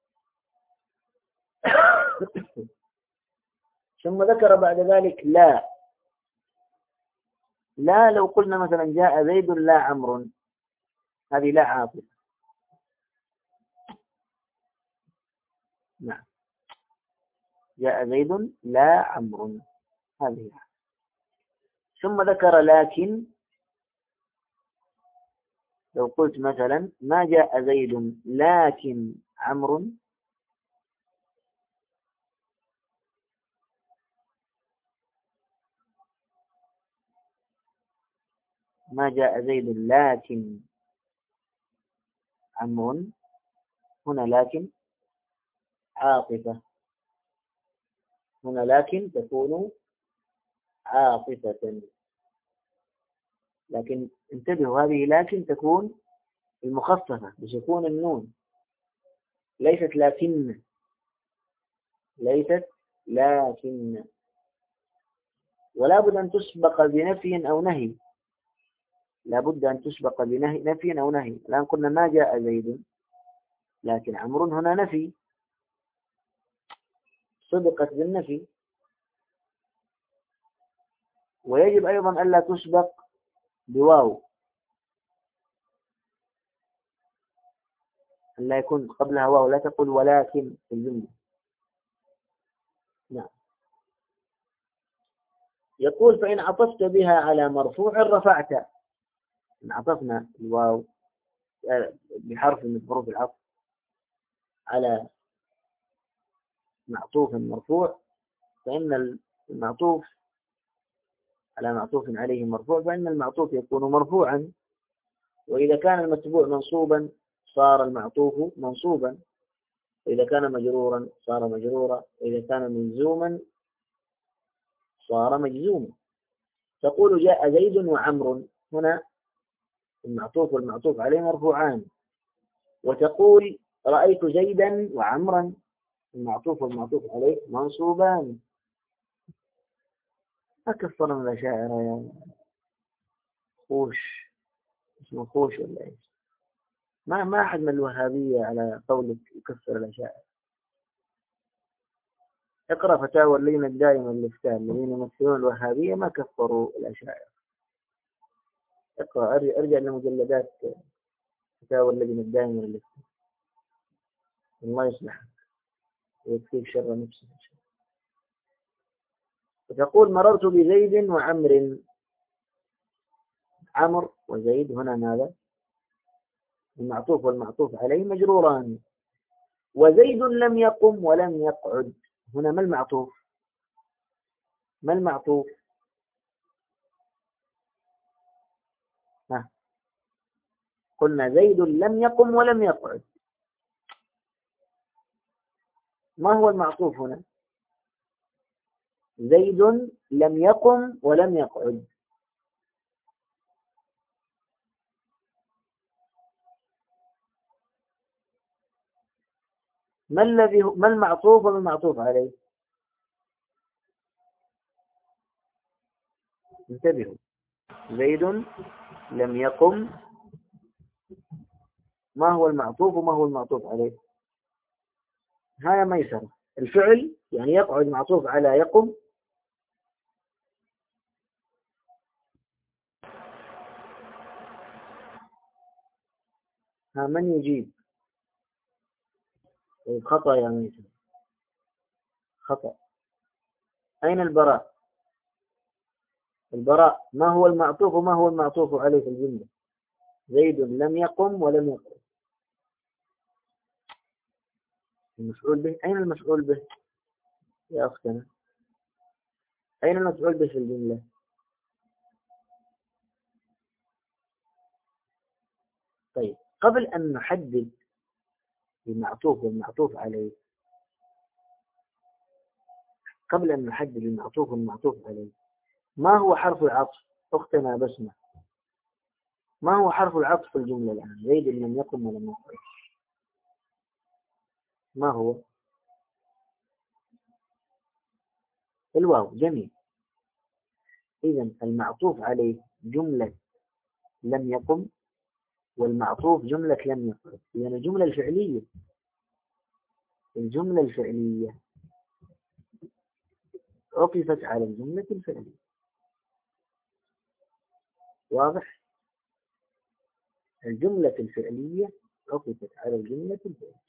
Speaker 1: ثم ذكر بعد ذلك لا. لا لو قلنا مثلا جاء زيد لا عمرو، هذه لا عاطفة. نعم. جاء زيد لا عمرو، هذه. ثم ذكر لكن لو قلت مثلا ما جاء زيد لكن عمرو، ما جاء زيد لكن عمرو، هنا لكن عاطفة، هنا لكن تكون عاطفة. لكن انتبهوا، هذه لكن تكون المخففة بسكون النون، ليست لكن، ليست لكن، ولا بد أن تسبق بنفي أو نهي، لا بد أن تسبق بنهي نفي أو نهي. الآن قلنا ما جاء زيد لكن عمرو، هنا نفي، سبقت بالنفي. ويجب أيضا ألا تسبق بواو، ألا يكون قبلها واو، لا تقول ولكن في الجملة. نعم. يقول فإن عطفت بها على مرفوع رفعت، إن عطفنا الواو بحرف من حروف العطف على معطوف مرفوع، فإن المعطوف على معطوف عليه مرفوع، فإن المعطوف يكون مرفوعا. وإذا كان المتبوع منصوبا صار المعطوف منصوبا، وإذا كان مجرورا صار مجرورا، وإذا كان مجزوما صار مجزوما. تقول جاء زيد وعمر، هنا المعطوف والمعطوف عليه مرفوعان. وتقول رأيت زيدا وعمرا، المعطوف والمعطوف عليه منصوبان. أكثر الأشاعرة يا خوش، اسمه خوش ولا إيش؟ ما ما أحد من الوهابية على قولك يكفر الأشاعرة. اقرأ فتاوى اللجنة الدائمة للإفتاء، الذين يمثلون الوهابية ما كفروا الأشاعرة. اقرأ، ارجع لمجلدات فتاوى اللجنة الدائمة للإفتاء، الله يصلحك ويكفيك شر نفسك. فتقول مررت بزيد وعمر، عمر وزيد هنا ماذا؟ المعطوف والمعطوف عليه مجروران. وزيد لم يقم ولم يقعد، هنا ما المعطوف؟ ما المعطوف؟ ها. قلنا زيد لم يقم ولم يقعد، ما هو المعطوف هنا؟ زيد لم يقم ولم يقعد، ما الذي ما المعطوف وما المعطوف عليه؟ انتبهوا، زيد لم يقم، ما هو المعطوف وما هو المعطوف عليه؟ هذا ميسرة. الفعل يعني يقعد معطوف على يقم، ها من يجيب؟ خطأ يا ميسر، خطأ. أين البراء؟ البراء ما هو المعطوف وما هو المعطوف عليه في الجملة؟ زيد لم يقم ولم يقعد. المفعول به، أين المفعول به يا أختنا؟ أين المفعول به في الجملة؟ طيب، قبل أن نحدد المعطوف والمعطوف عليه، قبل أن نحدد المعطوف والمعطوف عليه، ما هو حرف العطف؟ أختنا بسمة، ما هو حرف العطف في الجملة الآن؟ زيد لم يقم ولم يقعد، ما هو؟ الواو. جميل. إذن المعطوف عليه جملة لم يقم، والمعطوف جملة لم يقعد. يعني الجملة الفعلية، الجملة الفعلية عطفت على الجملة الفعلية. واضح؟ الجملة الفعلية عطفت على الجملة الفعلية.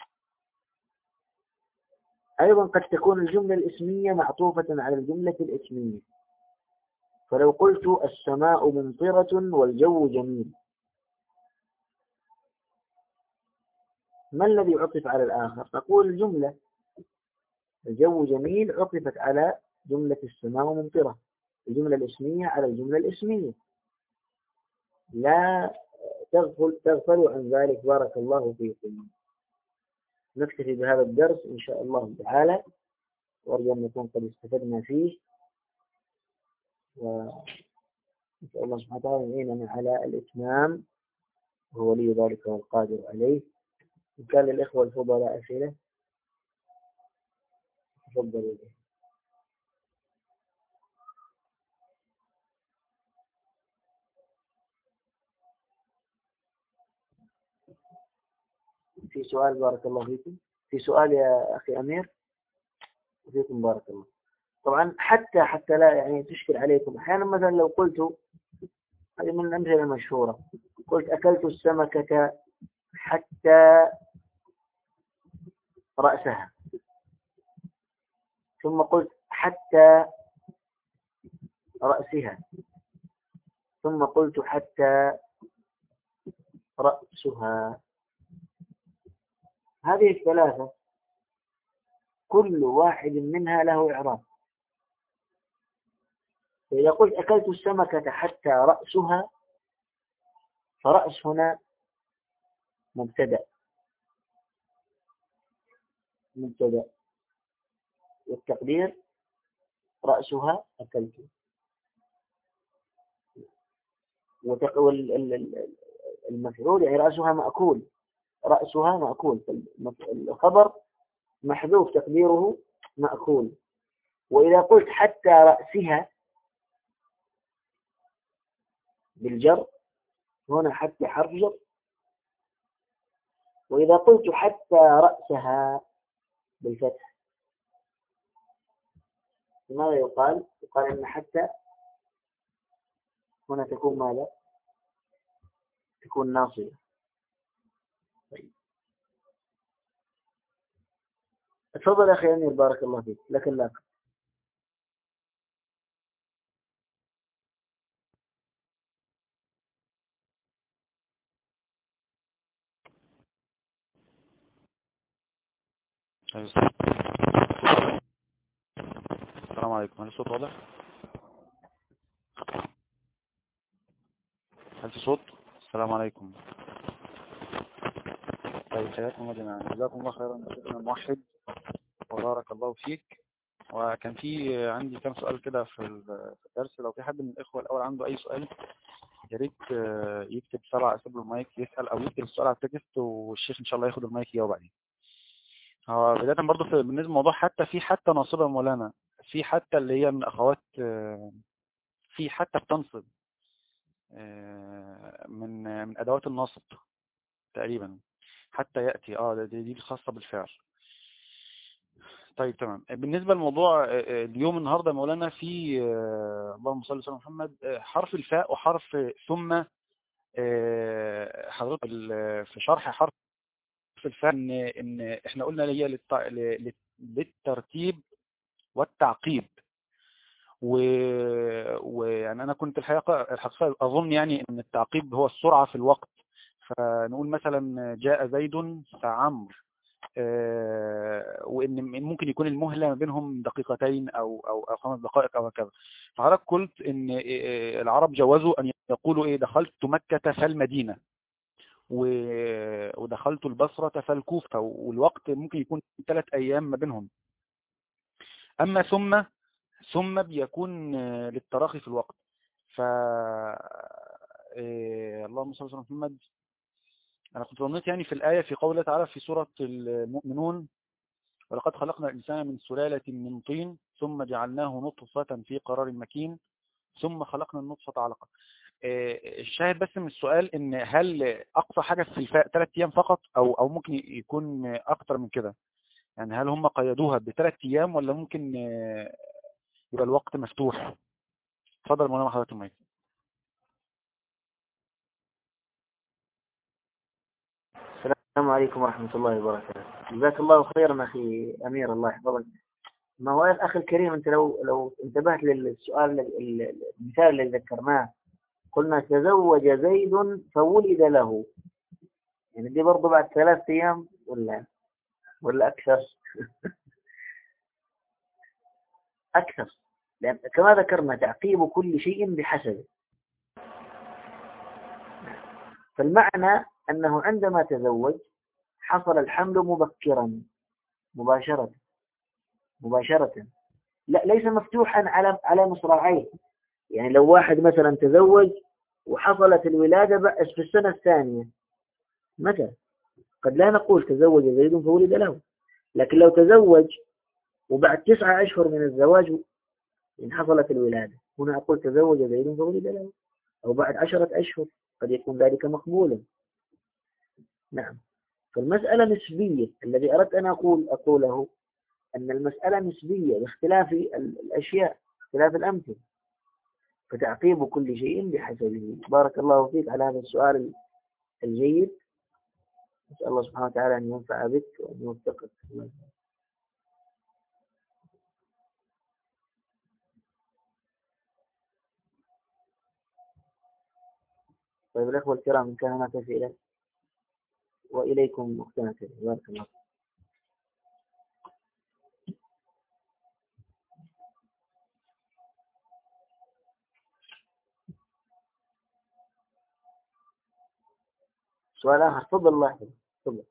Speaker 1: أيضا قد تكون الجملة الاسمية معطوفة على الجملة الاسمية. فلو قلت السماء ممطرة والجو جميل، ما الذي عطف على الآخر؟ نقول الجملة. الجو جميل عطفت على جملة السماء ممطرة، الجملة الاسمية على الجملة الاسمية. لا تغفل تغفلوا عن ذلك. بارك الله فيكم. نكتفي بهذا الدرس إن شاء الله تعالى، وأرجو أن نكون قد استفدنا فيه، ونسأل الله سبحانه وتعالى يعيننا على الإتمام، وهو ولي ذلك والقادر عليه. إن كان للإخوة الفضلاء أسئلة تفضلوا. في سؤال؟ بارك الله فيكم. في سؤال يا أخي أمير؟ فيكم بارك الله. طبعا حتى حتى لا يعني تشكل عليكم، أحيانا مثلا لو قلت، هذه من الأمثلة المشهورة، قلت أكلت السمكة حتى رأسها، ثم قلت حتى رأسها، ثم قلت حتى رأسها. هذه الثلاثة كل واحد منها له إعراب. فإذا قلت أكلت السمكة حتى رأسها، فرأس هنا مبتدأ مبتدأ والتقدير رأسها أكلت. والمفعول يعني رأسها مأكول، رأسها مأكول، الخبر محذوف تقديره مأكول. وإذا قلت حتى رأسها بالجر، هنا حتى حرف جر. وإذا قلت حتى رأسها بالفتح، ماذا يقال؟ يقال أن حتى هنا تكون ماذا؟ تكون ناصبة. تفضل أخي أمير بارك الله فيك، لك الله.
Speaker 2: السلام عليكم. هل الصوت واضح؟ هل في صوت؟ السلام عليكم. طيب حياكم الله جميعا، جزاكم الله خيرا شيخنا الموحد وبارك الله فيك. وكان في عندي كم سؤال كده في الدرس، لو في حد من الإخوة الأول عنده أي سؤال يا ريت يكتب سبعة أسيب له المايك يسأل، أو يكتب السؤال على التكست والشيخ إن شاء الله ياخد المايك يجاوب عليه. هو بداية برضه بالنسبة للموضوع، حتى في حتى ناصبة مولانا، في حتى اللي هي من أخوات، في حتى بتنصب من من أدوات النصب تقريبا، حتى يأتي اه دي, دي الخاصة بالفعل. طيب تمام. بالنسبة للموضوع اليوم النهاردة مولانا، في اللهم صل على محمد، حرف الفاء وحرف ثم. حضرتك في شرح حرف الفاء ان ان احنا قلنا هي للترتيب والتعقيب، ويعني انا كنت الحقيقة الحقيقة اظن يعني ان التعقيب هو السرعة في الوقت. فنقول مثلا جاء زيد فعمر، آه وان ممكن يكون المهلة ما بينهم دقيقتين او او او خمس دقائق او هكذا. فحضرتك قلت ان العرب جوزوا ان يقولوا ايه دخلت مكة فالمدينة، ودخلت البصرة فالكوفة، والوقت ممكن يكون ثلاث ايام ما بينهم. اما ثم ثم بيكون للتراخي في الوقت. ف إيه اللهم صل على محمد. أنا كنت ظنيت يعني في الآية في قوله تعالى في سورة المؤمنون، ولقد خلقنا الإنسان من سلالة من طين ثم جعلناه نطفة في قرار مكين ثم خلقنا النطفة علقة. إيه الشاهد بس من السؤال إن هل أقصى حاجة في الفاء ثلاث أيام فقط أو أو ممكن يكون أكتر من كده؟ يعني هل هم قيدوها بثلاث أيام ولا ممكن يبقى الوقت مفتوح؟ اتفضل مولانا حضرتك المايك.
Speaker 1: السلام عليكم ورحمة الله وبركاته. جزاك الله خيرا أخي أمير، الله يحفظك. ما هو الأخ الكريم، أنت لو لو انتبهت للسؤال المثال اللي ذكرناه، قلنا تزوج زيد فولد له، يعني دي برضه بعد ثلاث أيام ولا ولا أكثر؟ أكثر، لأن كما ذكرنا تعقيب كل شيء بحسبه. فالمعنى أنه عندما تزوج حصل الحمل مبكرا مباشرة مباشرة لا ليس مفتوحا على على مصراعيه. يعني لو واحد مثلا تزوج وحصلت الولادة بس في السنة الثانية مثلا، قد لا نقول تزوج زيد فولد له، لكن لو تزوج وبعد تسعة أشهر من الزواج إن حصلت الولادة، هنا أقول تزوج زيد فولد له، أو بعد عشرة أشهر قد يكون ذلك مقبولا. نعم. فالمسألة نسبية. الذي أردت أن أقول أقوله أن المسألة نسبية باختلاف الأشياء، اختلاف الأمثلة، فتعقيب كل شيء بحسبه. بارك الله فيك على هذا السؤال الجيد. نسأل الله سبحانه وتعالى أن ينفع بك وأن يوفقك. طيب الأخوة الكرام، إن كان هناك أسئلة، وإليكم أختنا كريم. بارك الله. سؤال آخر، تفضل. الله يحفظك، تفضل.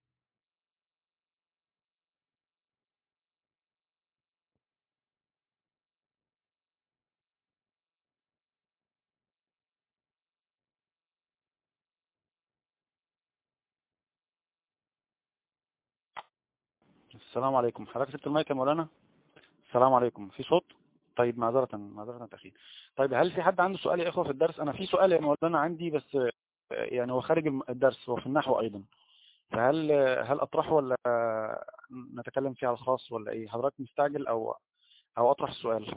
Speaker 2: السلام عليكم. حضرتك سبت المايك يا مولانا؟ السلام عليكم. في صوت؟ طيب معذرة معذرة تأخير. طيب هل في حد عنده سؤال يا إخوة في الدرس؟ أنا في سؤال يا مولانا عندي، بس يعني هو خارج الدرس، هو في النحو أيضا، فهل هل أطرحه ولا نتكلم فيه على الخاص ولا إيه؟ حضرتك مستعجل أو أو أطرح السؤال؟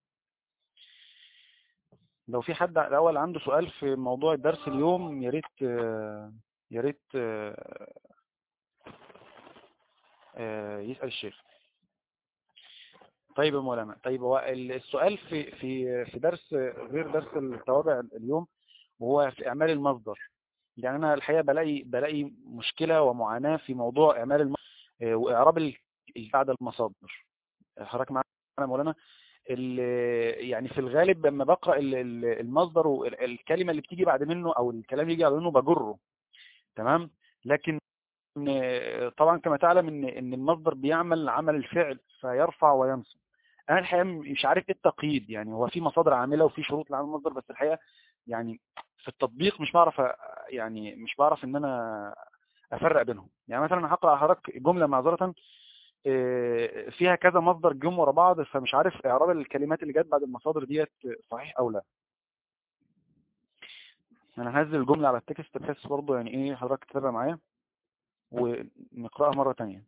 Speaker 2: لو في حد الأول عنده سؤال في موضوع الدرس اليوم يا ريت يا ريت يسأل الشيخ. طيب يا مولانا، طيب هو السؤال في في في درس غير درس التوابع اليوم، وهو في إعمال المصدر. يعني أنا الحقيقة بلاقي بلاقي مشكلة ومعاناة في موضوع إعمال المصدر وإعراب بعد المصادر. حضرتك معانا يا مولانا؟ يعني في الغالب لما بقرأ المصدر والكلمة اللي بتيجي بعد منه أو الكلام اللي يجي بعد منه بجره، تمام، لكن طبعا كما تعلم ان ان المصدر بيعمل عمل الفعل فيرفع وينصب. انا الحقيقه مش عارف ايه التقييد، يعني هو في مصادر عامله وفي شروط لعمل المصدر، بس الحقيقه يعني في التطبيق مش بعرف، يعني مش بعرف ان انا افرق بينهم. يعني مثلا انا هقرا حضرتك جمله معذره فيها كذا مصدر جم ورا بعض، فمش عارف اعراب الكلمات اللي جت بعد المصادر ديت صحيح او لا. انا هنزل الجمله على التكست بحيث برضه يعني ايه حضرتك تتابع معايا ونقراها مره ثانيه.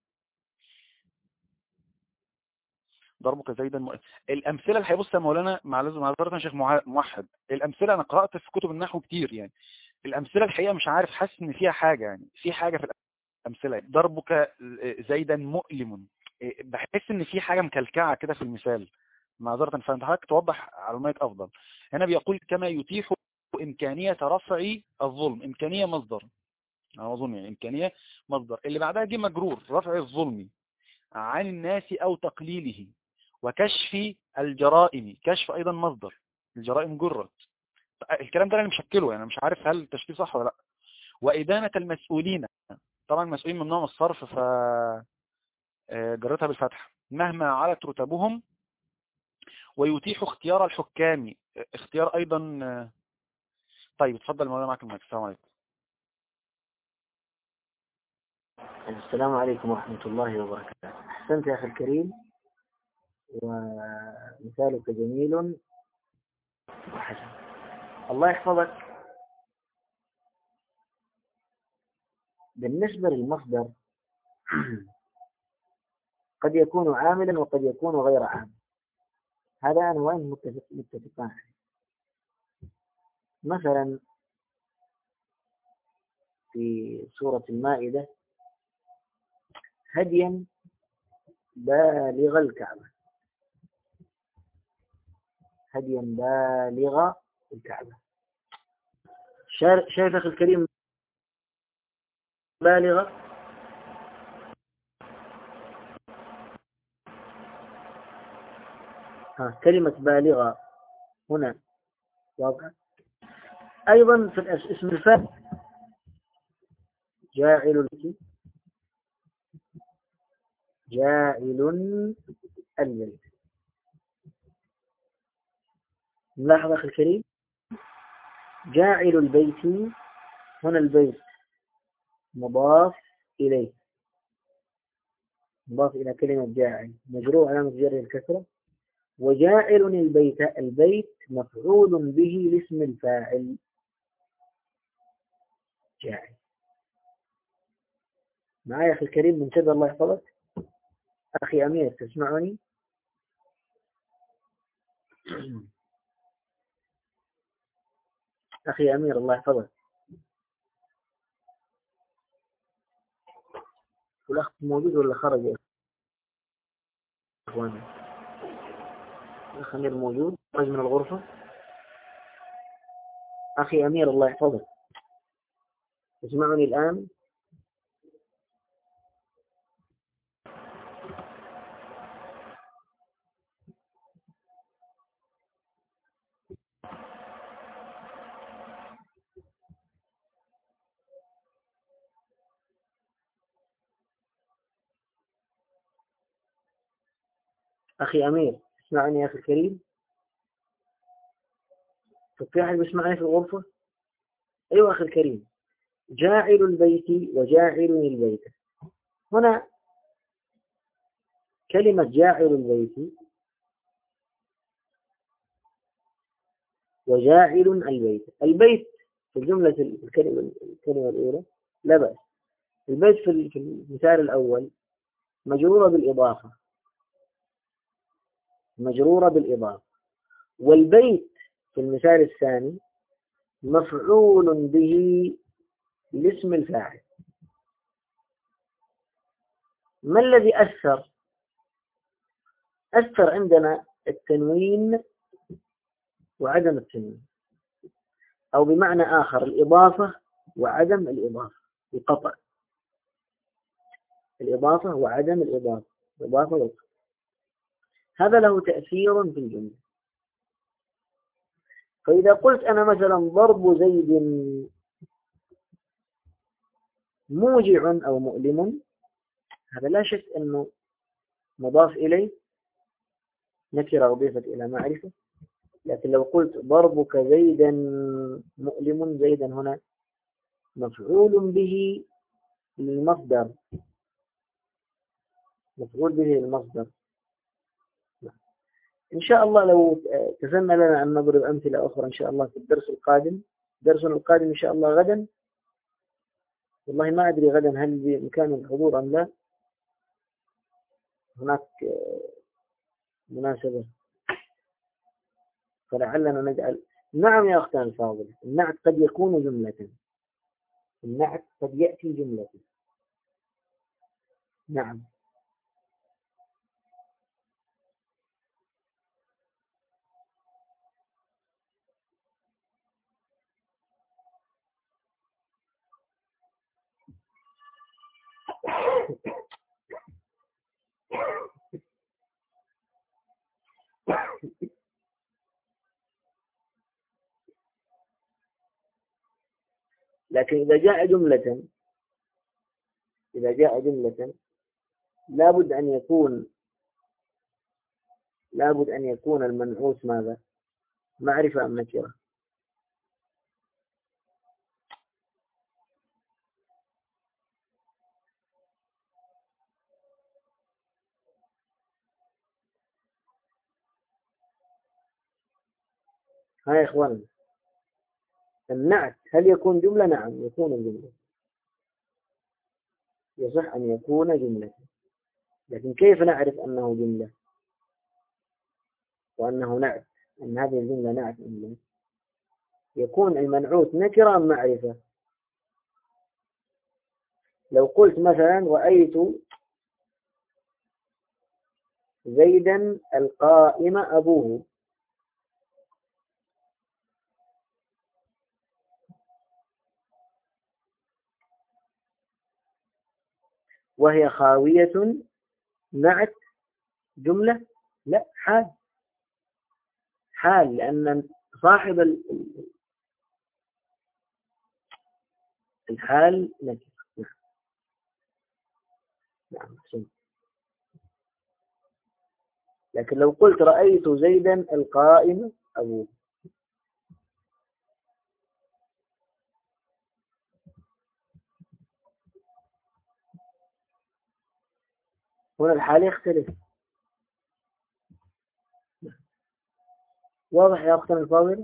Speaker 2: ضربك زيدا م... الامثله اللي هيبص يا مولانا مع لازم معذره يا شيخ موحد، الامثله انا قرات في كتب النحو كتير، يعني الامثله الحقيقه مش عارف، حاسس ان فيها حاجه، يعني في حاجه في الامثله. ضربك زيدا مؤلم، بحس ان في حاجه مكلكعه كده في المثال. معذره، فانت حضرتك توضح على المايك افضل. هنا بيقول كما يتيح امكانيه رفع الظلم. امكانيه مصدر، انا اظن يعني امكانيه مصدر، اللي بعدها جه مجرور رفع الظلم عن الناس او تقليله، وكشف الجرائم. كشف ايضا مصدر، الجرائم جرت. الكلام ده انا مشكله، يعني مش عارف هل التشكيل صح ولا لا. وإدانة المسؤولين، طبعا المسؤولين ممنوع من الصرف ف جرتها بالفتح مهما علت رتبهم. ويتيح اختيار الحكام، اختيار ايضا. طيب اتفضل مولانا معك المايك. السلام عليكم.
Speaker 1: السلام عليكم ورحمة الله وبركاته. أحسنت يا أخي الكريم، ومثالك جميل وحسن. الله يحفظك. بالنسبة للمصدر قد يكون عاملا وقد يكون غير عامل، هذا أنا وين متفق متفقان. مثلا في سورة المائدة هديا بالغ الكعبة، هديا بالغ الكعبة. شايف أخي الكريم بالغة؟ ها كلمة بالغة هنا واضحة. أيضا في اسم الفاعل جاعل جاعل البيت. نلاحظ أخي الكريم جاعل البيت هنا البيت مضاف إليه، مضاف إلى كلمة جاعل مجرور علامة جره الكسرة، وجاعل البيت البيت مفعول به لاسم الفاعل جاعل. معايا أخي الكريم منتبه الله يحفظك. أخي أمير تسمعني؟ أخي أمير الله يحفظك. والأخ موجود ولا خرج يا أخواني؟ الأخ أمير موجود خرج من الغرفة؟ أخي أمير الله يحفظك تسمعني الآن؟ أخي أمير تسمعني يا أخي الكريم؟ في أحد بيسمعني في الغرفة؟ أيوة أخي الكريم جاعل البيت وجاعل البيت هنا كلمة جاعل البيت وجاعل البيت. البيت في الجملة الكلمة, الكلمة الأولى لا بأس. البيت في المثال الأول مجرورة بالإضافة مجرورة بالإضافة والبيت في المثال الثاني مفعول به لاسم الفاعل. ما الذي أثر؟ أثر عندنا التنوين وعدم التنوين، أو بمعنى آخر الإضافة وعدم الإضافة بقطع. الإضافة وعدم الإضافة الإضافة والقطع هذا له تأثير في الجملة. فإذا قلت أنا مثلا ضرب زيد موجع أو مؤلم هذا لا شك أنه مضاف إليه نكرة أضيفت إلى معرفة. لكن لو قلت ضربك زيدا مؤلم زيدا هنا مفعول به للمصدر مفعول به للمصدر. إن شاء الله لو تسنى لنا أن نضرب أمثلة أخرى إن شاء الله في الدرس القادم. درسنا القادم إن شاء الله غدا. والله ما أدري غدا هل بإمكان الحضور أم لا. هناك مناسبة فلعلنا نجعل. نعم يا أختان الفاضلة النعت قد يكون جملة. النعت قد يأتي جملة. نعم لكن إذا جاء جملة إذا جاء جملة لابد أن يكون لابد أن يكون المنعوت ماذا؟ معرفة أم نكرة؟ ها يا إخوان النعت هل يكون جملة؟ نعم يكون جملة. يصح أن يكون جملة. لكن كيف نعرف أنه جملة وأنه نعت أن هذه الجملة نعت أم لا؟ يكون المنعوت نكرة أم معرفة؟ لو قلت مثلا رأيت زيدا القائم أبوه وهي خاوية نعت جملة؟ لا حال. حال، لأن صاحب الحال نكرة. نعم نعم. لكن لو قلت رأيت زيدا القائم أبوه، هنا الحال يختلف. واضح يا أختنا الفاضلة؟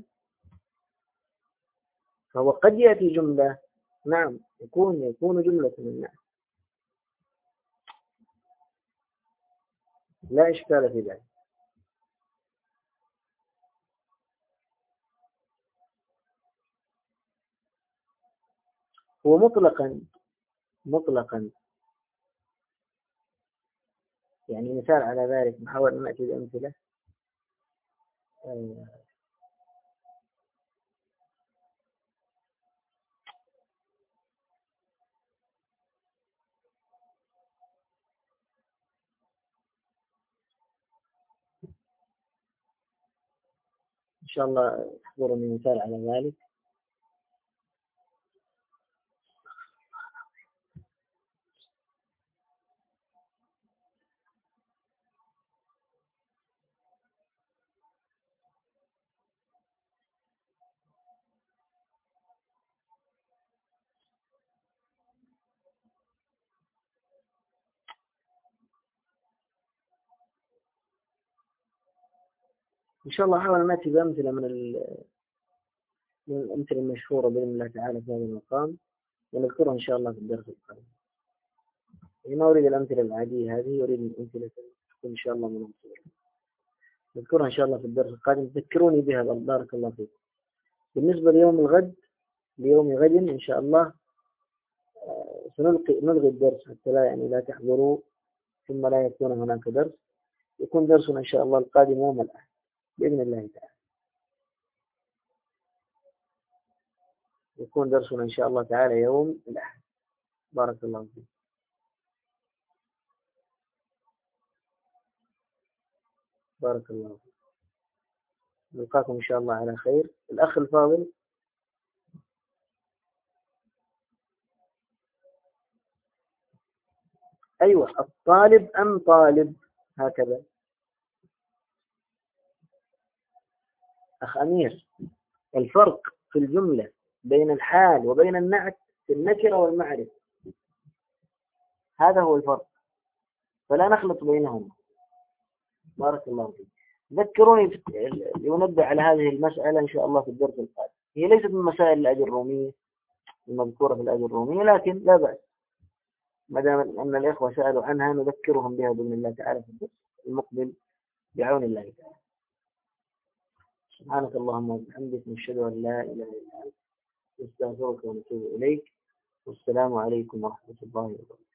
Speaker 1: فهو قد يأتي جملة، نعم يكون يكون جملة من نعم، لا إشكال في ذلك. هو مطلقا مطلقا يعني مثال على ذلك، نحاول أن نأتي بأمثلة. آه إن شاء الله تحضرني مثال على ذلك. إن شاء الله أحاول أن نأتي بأمثلة من من الأمثلة المشهورة بإذن الله تعالى في هذا المقام، ونذكرها إن شاء الله في الدرس القادم. يعني ما أريد الأمثلة العادية هذه، أريد الأمثلة تكون إن شاء الله مناسبة، نذكرها إن شاء الله في الدرس القادم. تذكروني بها بارك الله فيكم. بالنسبة ليوم الغد، ليوم غد إن شاء الله سنلقي نلغي الدرس حتى لا يعني لا تحضروا ثم لا يكون هناك درس. يكون درسنا إن شاء الله القادم يوم الأحد بإذن الله تعالى. يكون درسنا إن شاء الله تعالى يوم الأحد. بارك الله فيك. بارك الله فيك. نلقاكم إن شاء الله على خير. الأخ الفاضل، أيوة الطالب أم طالب هكذا؟ أخ أمير، الفرق في الجملة بين الحال وبين النعت في النكرة والمعرفة، هذا هو الفرق، فلا نخلط بينهما. بارك الله فيك. ذكروني لنبه على هذه المسألة إن شاء الله في الدرس القادم. هي ليست من مسائل الأجرومية المذكورة في الأجرومية، لكن لا بأس ما دام أن الإخوة سألوا عنها نذكرهم بها بإذن الله تعالى في الدرس المقبل بعون الله تعالى. سبحانك اللهم وبحمدك، نشهد أن لا إله إلا أنت، نستغفرك ونتوب إليك، والسلام عليكم ورحمة الله وبركاته.